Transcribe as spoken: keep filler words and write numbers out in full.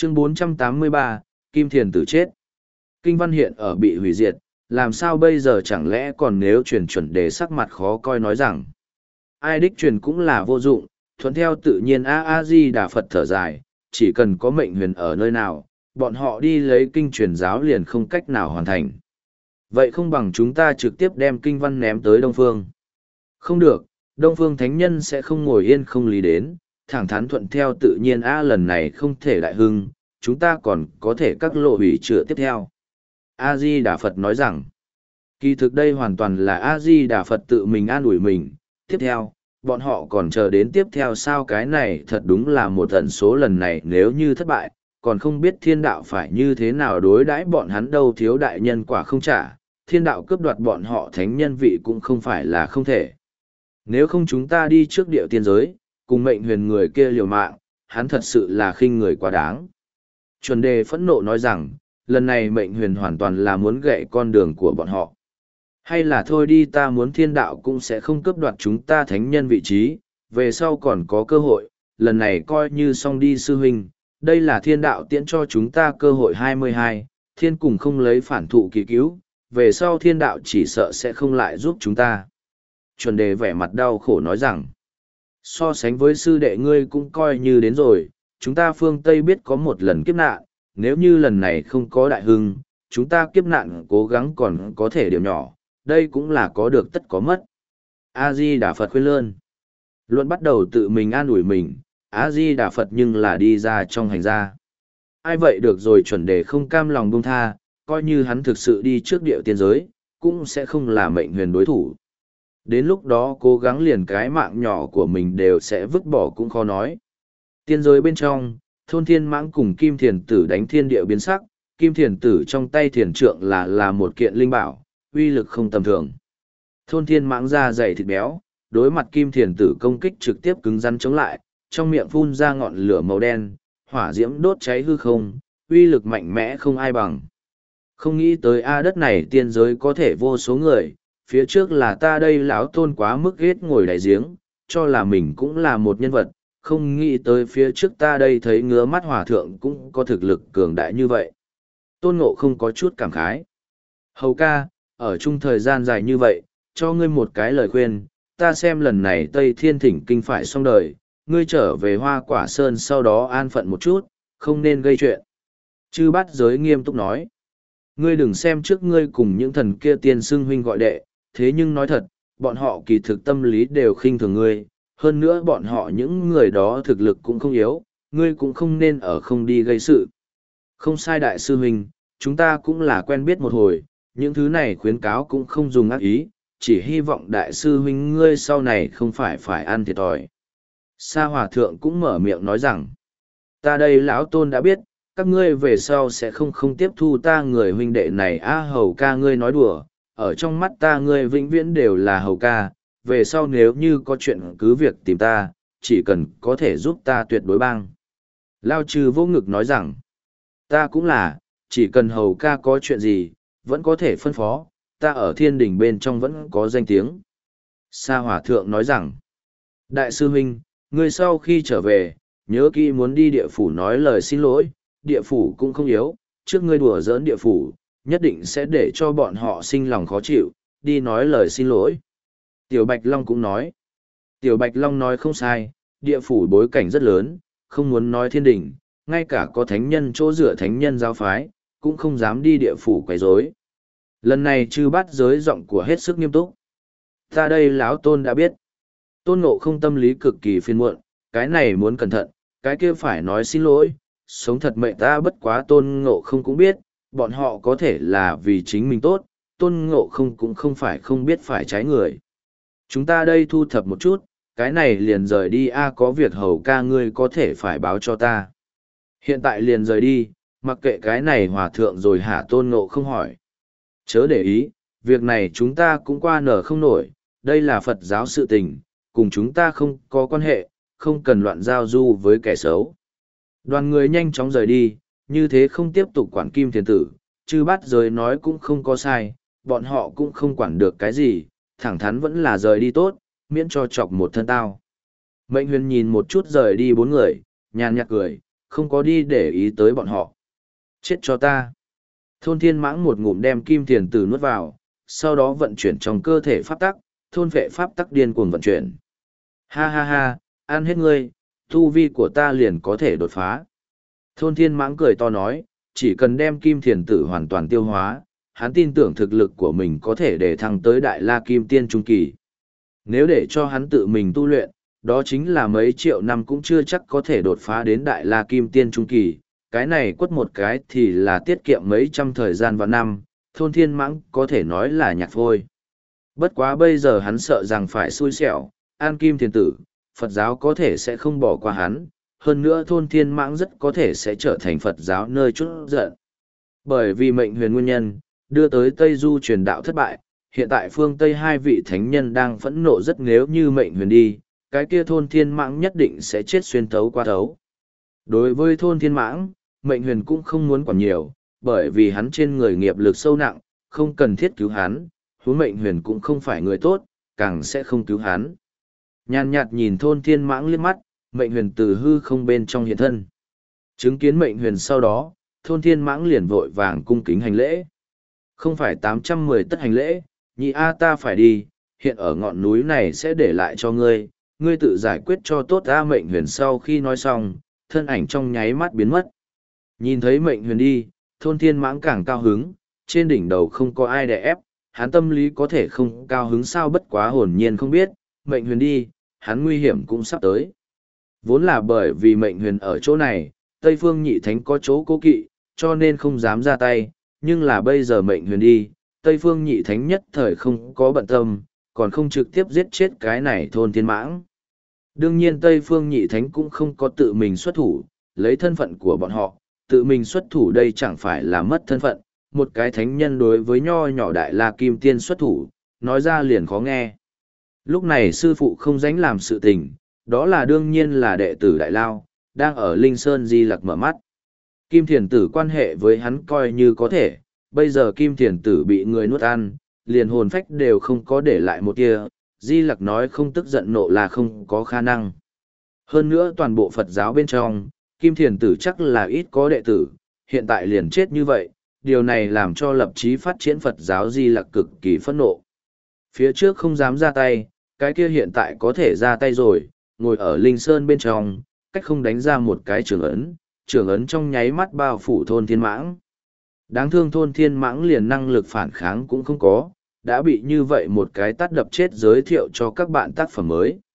Chương bốn trăm tám mươi ba, Kim Thiền tử chết. Kinh văn hiện ở bị hủy diệt, làm sao bây giờ chẳng lẽ còn nếu truyền chuẩn đề sắc mặt khó coi nói rằng. Ai đích truyền cũng là vô dụng, thuận theo tự nhiên A-A-di-đà Phật thở dài, chỉ cần có mệnh huyền ở nơi nào, bọn họ đi lấy kinh truyền giáo liền không cách nào hoàn thành. Vậy không bằng chúng ta trực tiếp đem kinh văn ném tới Đông Phương. Không được, Đông Phương Thánh Nhân sẽ không ngồi yên không lý đến, thẳng thắn thuận theo tự nhiên A lần này không thể đại hưng, chúng ta còn có thể các lộ hủy chữa tiếp theo. A-di-đà Phật nói rằng, kỳ thực đây hoàn toàn là A-di-đà Phật tự mình an ủi mình. Tiếp theo, bọn họ còn chờ đến tiếp theo sao cái này thật đúng là một tần số lần này nếu như thất bại, còn không biết thiên đạo phải như thế nào đối đãi bọn hắn đâu thiếu đại nhân quả không trả, thiên đạo cướp đoạt bọn họ thánh nhân vị cũng không phải là không thể. Nếu không chúng ta đi trước địa tiên giới, cùng mệnh huyền người kia liều mạng, hắn thật sự là khinh người quá đáng. Chuẩn đề phẫn nộ nói rằng, lần này mệnh huyền hoàn toàn là muốn gậy con đường của bọn họ. Hay là thôi đi ta muốn thiên đạo cũng sẽ không cướp đoạt chúng ta thánh nhân vị trí, về sau còn có cơ hội, lần này coi như xong đi sư huynh, đây là thiên đạo tiễn cho chúng ta cơ hội hai mươi hai, thiên cùng không lấy phản thụ kỳ cứu, về sau thiên đạo chỉ sợ sẽ không lại giúp chúng ta. Chuẩn đề vẻ mặt đau khổ nói rằng, so sánh với sư đệ ngươi cũng coi như đến rồi, chúng ta phương Tây biết có một lần kiếp nạn, nếu như lần này không có đại hưng, chúng ta kiếp nạn cố gắng còn có thể điểm nhỏ, đây cũng là có được tất có mất. A-di-đà Phật khuyên lơn. Luận bắt đầu tự mình an ủi mình, A-di-đà Phật nhưng là đi ra trong hành gia. Ai vậy được rồi chuẩn đề không cam lòng buông tha, coi như hắn thực sự đi trước địa tiên giới, cũng sẽ không là mệnh huyền đối thủ. Đến lúc đó cố gắng liền cái mạng nhỏ của mình đều sẽ vứt bỏ cũng khó nói. Tiên giới bên trong, thôn thiên mãng cùng kim thiền tử đánh thiên địa biến sắc, kim thiền tử trong tay thiền trượng là là một kiện linh bảo, uy lực không tầm thường. Thôn thiên mãng da dày thịt béo, đối mặt kim thiền tử công kích trực tiếp cứng rắn chống lại, trong miệng phun ra ngọn lửa màu đen, hỏa diễm đốt cháy hư không, uy lực mạnh mẽ không ai bằng. Không nghĩ tới a đất này tiên giới có thể vô số người, phía trước là ta đây lão tôn quá mức ghét ngồi đại giếng, cho là mình cũng là một nhân vật, không nghĩ tới phía trước ta đây thấy ngứa mắt hòa thượng cũng có thực lực cường đại như vậy. Tôn Ngộ không có chút cảm khái. Hầu ca, ở chung thời gian dài như vậy, cho ngươi một cái lời khuyên, ta xem lần này Tây Thiên Thỉnh Kinh phải xong đời, ngươi trở về Hoa Quả Sơn sau đó an phận một chút, không nên gây chuyện. Chư Bát Giới nghiêm túc nói, ngươi đừng xem trước ngươi cùng những thần kia tiên xưng huynh gọi đệ, thế nhưng nói thật, bọn họ kỳ thực tâm lý đều khinh thường ngươi, hơn nữa bọn họ những người đó thực lực cũng không yếu, ngươi cũng không nên ở không đi gây sự. Không sai đại sư huynh, chúng ta cũng là quen biết một hồi, những thứ này khuyến cáo cũng không dùng ác ý, chỉ hy vọng đại sư huynh ngươi sau này không phải phải ăn thiệt thòi. Sa Hòa Thượng cũng mở miệng nói rằng, ta đây lão tôn đã biết, các ngươi về sau sẽ không không tiếp thu ta người huynh đệ này a hầu ca ngươi nói đùa, ở trong mắt ta ngươi vĩnh viễn đều là hầu ca, về sau nếu như có chuyện cứ việc tìm ta, chỉ cần có thể giúp ta tuyệt đối bang. Lao Trừ vô ngực nói rằng, ta cũng là, chỉ cần hầu ca có chuyện gì, vẫn có thể phân phó, ta ở thiên đình bên trong vẫn có danh tiếng. Sa Hòa Thượng nói rằng, đại sư huynh, ngươi sau khi trở về, nhớ kỹ muốn đi địa phủ nói lời xin lỗi, địa phủ cũng không yếu, trước ngươi đùa giỡn địa phủ, nhất định sẽ để cho bọn họ sinh lòng khó chịu, đi nói lời xin lỗi. Tiểu Bạch Long cũng nói, Tiểu Bạch Long nói không sai, địa phủ bối cảnh rất lớn, không muốn nói thiên đình, ngay cả có thánh nhân chỗ dựa thánh nhân giáo phái, cũng không dám đi địa phủ quấy rối. Lần này Chư Bát Giới giọng của hết sức nghiêm túc. Ta đây lão tôn đã biết. Tôn Ngộ không tâm lý cực kỳ phiền muộn, cái này muốn cẩn thận, cái kia phải nói xin lỗi, sống thật mệnh ta bất quá Tôn Ngộ không cũng biết, bọn họ có thể là vì chính mình tốt, Tôn Ngộ không cũng không phải không biết phải trái người. Chúng ta đây thu thập một chút, cái này liền rời đi a có việc hầu ca ngươi có thể phải báo cho ta. Hiện tại liền rời đi, mặc kệ cái này hòa thượng rồi hả Tôn Ngộ không hỏi. Chớ để ý, việc này chúng ta cũng qua nở không nổi, đây là Phật giáo sự tình, cùng chúng ta không có quan hệ, không cần loạn giao du với kẻ xấu. Đoàn người nhanh chóng rời đi, như thế không tiếp tục quản Kim Thiền Tử, Chư Bát Giới nói cũng không có sai, bọn họ cũng không quản được cái gì, thẳng thắn vẫn là rời đi tốt, miễn cho chọc một thân tao. Mệnh Huyền nhìn một chút rời đi bốn người, nhàn nhạt cười, không có đi để ý tới bọn họ. Chết cho ta! Thôn thiên mãng một ngụm đem kim thiền tử nuốt vào, sau đó vận chuyển trong cơ thể pháp tắc, thôn vệ pháp tắc điên cuồng vận chuyển. Ha ha ha, ăn hết ngươi, tu vi của ta liền có thể đột phá. Thôn thiên mãng cười to nói, chỉ cần đem kim thiền tử hoàn toàn tiêu hóa, hắn tin tưởng thực lực của mình có thể để thăng tới đại la kim tiên trung kỳ. Nếu để cho hắn tự mình tu luyện, đó chính là mấy triệu năm cũng chưa chắc có thể đột phá đến đại la kim tiên trung kỳ. Cái này quất một cái thì là tiết kiệm mấy trăm thời gian và năm, thôn thiên mãng có thể nói là nhạc phôi. Bất quá bây giờ hắn sợ rằng phải xui xẻo, an kim thiền tử, Phật giáo có thể sẽ không bỏ qua hắn, hơn nữa thôn thiên mãng rất có thể sẽ trở thành Phật giáo nơi chút giận. Bởi vì mệnh huyền nguyên nhân, đưa tới Tây Du truyền đạo thất bại, hiện tại phương Tây hai vị thánh nhân đang phẫn nộ rất, nếu như mệnh huyền đi, cái kia thôn thiên mãng nhất định sẽ chết xuyên thấu qua thấu. Đối với thôn thiên mãng, mệnh huyền cũng không muốn quản nhiều, bởi vì hắn trên người nghiệp lực sâu nặng, không cần thiết cứu hắn, huống mệnh huyền cũng không phải người tốt, càng sẽ không cứu hắn. Nhàn nhạt nhìn thôn thiên mãng liếc mắt, mệnh huyền từ hư không bên trong hiện thân. Chứng kiến mệnh huyền sau đó, thôn thiên mãng liền vội vàng cung kính hành lễ. Không phải tám trăm mười tất hành lễ, nhị A ta phải đi, hiện ở ngọn núi này sẽ để lại cho ngươi, ngươi tự giải quyết cho tốt. A mệnh huyền sau khi nói xong, thân ảnh trong nháy mắt biến mất. Nhìn thấy mệnh huyền đi, thôn thiên mãng càng cao hứng, trên đỉnh đầu không có ai đè ép, hắn tâm lý có thể không cao hứng sao, bất quá hồn nhiên không biết, mệnh huyền đi, hắn nguy hiểm cũng sắp tới. Vốn là bởi vì mệnh huyền ở chỗ này, Tây Phương Nhị Thánh có chỗ cố kỵ, cho nên không dám ra tay, nhưng là bây giờ mệnh huyền đi, Tây Phương Nhị Thánh nhất thời không có bận tâm, còn không trực tiếp giết chết cái này thôn thiên mãng. Đương nhiên Tây Phương Nhị Thánh cũng không có tự mình xuất thủ, lấy thân phận của bọn họ, tự mình xuất thủ đây chẳng phải là mất thân phận, một cái thánh nhân đối với nho nhỏ đại la kim tiên xuất thủ, nói ra liền khó nghe. Lúc này sư phụ không dánh làm sự tình, đó là đương nhiên là đệ tử Đại Lao, đang ở Linh Sơn Di Lặc mở mắt. Kim Thiền Tử quan hệ với hắn coi như có thể, bây giờ Kim Thiền Tử bị người nuốt ăn, liền hồn phách đều không có để lại một tia, Di Lặc nói không tức giận nộ là không có khả năng. Hơn nữa toàn bộ Phật giáo bên trong, Kim Thiền Tử chắc là ít có đệ tử, hiện tại liền chết như vậy, điều này làm cho lập chí phát triển Phật giáo Di Lặc cực kỳ phẫn nộ. Phía trước không dám ra tay, cái kia hiện tại có thể ra tay rồi, ngồi ở Linh Sơn bên trong, cách không đánh ra một cái trường ấn, trường ấn trong nháy mắt bao phủ thôn thiên mãng. Đáng thương thôn thiên mãng liền năng lực phản kháng cũng không có, đã bị như vậy một cái tát đập chết. Giới thiệu cho các bạn tác phẩm mới.